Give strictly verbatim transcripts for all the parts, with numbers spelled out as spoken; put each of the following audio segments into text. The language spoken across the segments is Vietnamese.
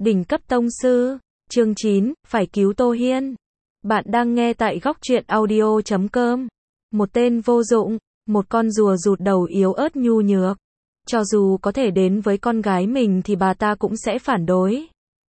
Đỉnh cấp tông sư, chương chín, phải cứu Tô Hiên. Bạn đang nghe tại góc truyện audio chấm com. Một tên vô dụng, một con rùa rụt đầu yếu ớt nhu nhược. Cho dù có thể đến với con gái mình thì bà ta cũng sẽ phản đối.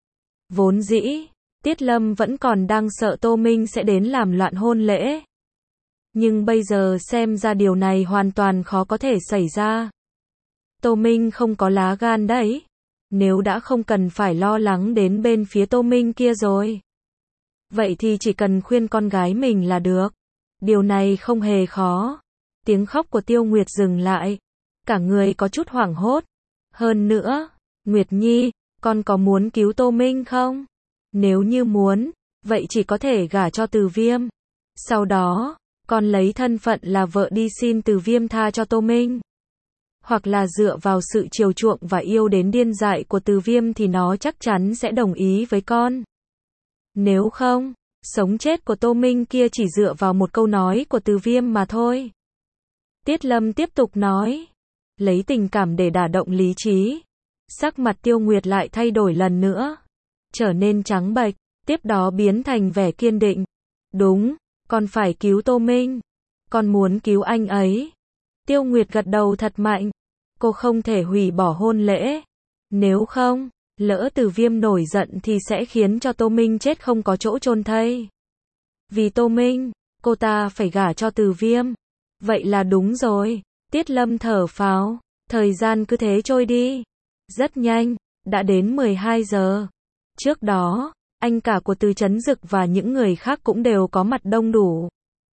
Vốn dĩ, Tiết Lâm vẫn còn đang sợ Tô Minh sẽ đến làm loạn hôn lễ. Nhưng bây giờ xem ra điều này hoàn toàn khó có thể xảy ra. Tô Minh không có lá gan đấy. Nếu đã không cần phải lo lắng đến bên phía Tô Minh kia rồi. Vậy thì chỉ cần khuyên con gái mình là được. Điều này không hề khó. Tiếng khóc của Tiêu Nguyệt dừng lại. Cả người có chút hoảng hốt. Hơn nữa, Nguyệt Nhi, con có muốn cứu Tô Minh không? Nếu như muốn, vậy chỉ có thể gả cho Từ Viêm. Sau đó, con lấy thân phận là vợ đi xin Từ Viêm tha cho Tô Minh. Hoặc là dựa vào sự chiều chuộng và yêu đến điên dại của Từ Viêm thì nó chắc chắn sẽ đồng ý với con. Nếu không, sống chết của Tô Minh kia chỉ dựa vào một câu nói của Từ Viêm mà thôi. Tiết Lâm tiếp tục nói, lấy tình cảm để đả động lý trí. Sắc mặt Tiêu Nguyệt lại thay đổi lần nữa, trở nên trắng bệch, tiếp đó biến thành vẻ kiên định. Đúng, con phải cứu Tô Minh. Con muốn cứu anh ấy. Tiêu Nguyệt gật đầu thật mạnh. Cô không thể hủy bỏ hôn lễ. Nếu không, lỡ Từ Viêm nổi giận thì sẽ khiến cho Tô Minh chết không có chỗ chôn thây. Vì Tô Minh, cô ta phải gả cho Từ Viêm. Vậy là đúng rồi. Tiết Lâm thở phào. Thời gian cứ thế trôi đi. Rất nhanh, đã đến mười hai giờ. Trước đó, anh cả của Từ Chấn Dực và những người khác cũng đều có mặt đông đủ.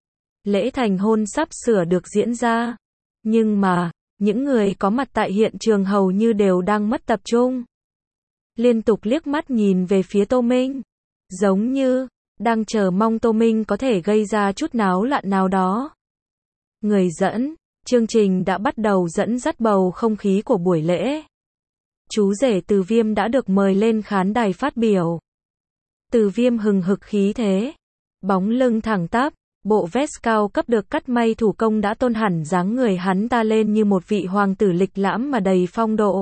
Lễ thành hôn sắp sửa được diễn ra. Nhưng mà, những người có mặt tại hiện trường hầu như đều đang mất tập trung. Liên tục liếc mắt nhìn về phía Tô Minh. Giống như, đang chờ mong Tô Minh có thể gây ra chút náo loạn nào đó. Người dẫn, chương trình đã bắt đầu dẫn dắt bầu không khí của buổi lễ. Chú rể Từ Viêm đã được mời lên khán đài phát biểu. Từ Viêm hừng hực khí thế. Bóng lưng thẳng tắp. Bộ vest cao cấp được cắt may thủ công đã tôn hẳn dáng người hắn ta lên như một vị hoàng tử lịch lãm mà đầy phong độ.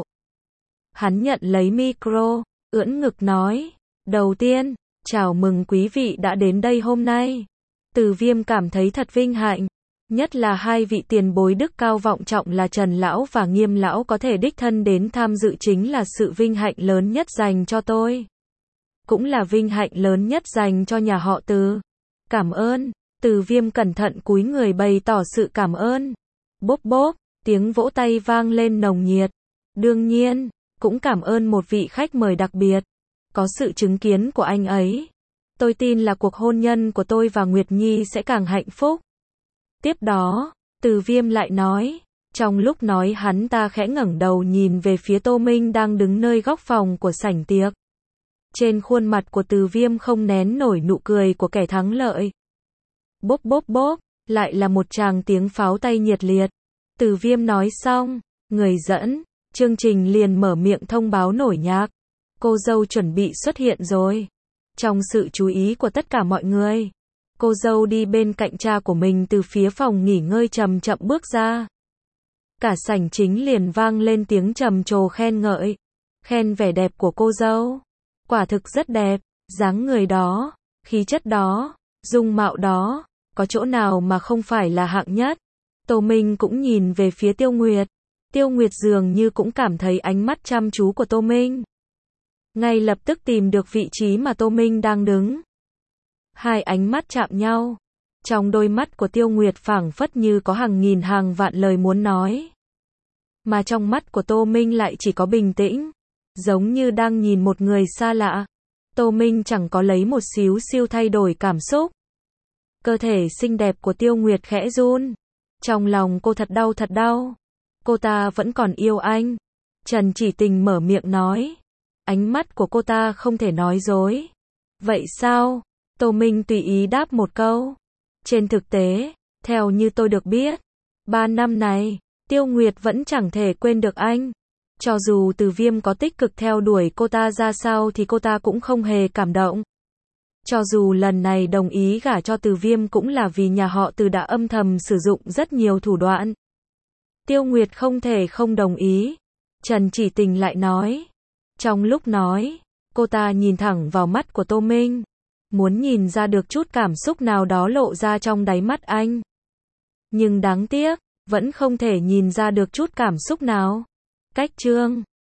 Hắn nhận lấy micro, ưỡn ngực nói, đầu tiên, chào mừng quý vị đã đến đây hôm nay. Từ Viêm cảm thấy thật vinh hạnh, nhất là hai vị tiền bối đức cao vọng trọng là Trần Lão và Nghiêm Lão có thể đích thân đến tham dự chính là sự vinh hạnh lớn nhất dành cho tôi. Cũng là vinh hạnh lớn nhất dành cho nhà họ Từ. Cảm ơn. Từ Viêm cẩn thận cúi người bày tỏ sự cảm ơn. Bốp bốp, tiếng vỗ tay vang lên nồng nhiệt. Đương nhiên, cũng cảm ơn một vị khách mời đặc biệt. Có sự chứng kiến của anh ấy. Tôi tin là cuộc hôn nhân của tôi và Nguyệt Nhi sẽ càng hạnh phúc. Tiếp đó, Từ Viêm lại nói. Trong lúc nói hắn ta khẽ ngẩng đầu nhìn về phía Tô Minh đang đứng nơi góc phòng của sảnh tiệc. Trên khuôn mặt của Từ Viêm không nén nổi nụ cười của kẻ thắng lợi. Bốp bốp bốp, lại là một tràng tiếng pháo tay nhiệt liệt. Từ Viêm nói xong, người dẫn, chương trình liền mở miệng thông báo nổi nhạc. Cô dâu chuẩn bị xuất hiện rồi. Trong sự chú ý của tất cả mọi người, cô dâu đi bên cạnh cha của mình từ phía phòng nghỉ ngơi chậm chậm bước ra. Cả sảnh chính liền vang lên tiếng trầm trồ khen ngợi. Khen vẻ đẹp của cô dâu. Quả thực rất đẹp, dáng người đó, khí chất đó, dung mạo đó. Có chỗ nào mà không phải là hạng nhất. Tô Minh cũng nhìn về phía Tiêu Nguyệt. Tiêu Nguyệt dường như cũng cảm thấy ánh mắt chăm chú của Tô Minh. Ngay lập tức tìm được vị trí mà Tô Minh đang đứng. Hai ánh mắt chạm nhau. Trong đôi mắt của Tiêu Nguyệt phảng phất như có hàng nghìn hàng vạn lời muốn nói. Mà trong mắt của Tô Minh lại chỉ có bình tĩnh. Giống như đang nhìn một người xa lạ. Tô Minh chẳng có lấy một xíu siêu thay đổi cảm xúc. Cơ thể xinh đẹp của Tiêu Nguyệt khẽ run. Trong lòng cô thật đau thật đau. Cô ta vẫn còn yêu anh. Trần Chỉ Tình mở miệng nói. Ánh mắt của cô ta không thể nói dối. Vậy sao? Tô Minh tùy ý đáp một câu. Trên thực tế, theo như tôi được biết, ba năm này, Tiêu Nguyệt vẫn chẳng thể quên được anh. Cho dù Từ Viêm có tích cực theo đuổi cô ta ra sao thì cô ta cũng không hề cảm động. Cho dù lần này đồng ý gả cho Từ Viêm cũng là vì nhà họ Từ đã âm thầm sử dụng rất nhiều thủ đoạn. Tiêu Nguyệt không thể không đồng ý. Trần Chỉ Tình lại nói. Trong lúc nói, Cô ta nhìn thẳng vào mắt của Tô Minh, muốn nhìn ra được chút cảm xúc nào đó lộ ra trong đáy mắt anh. Nhưng đáng tiếc, vẫn không thể nhìn ra được chút cảm xúc nào. Cách chương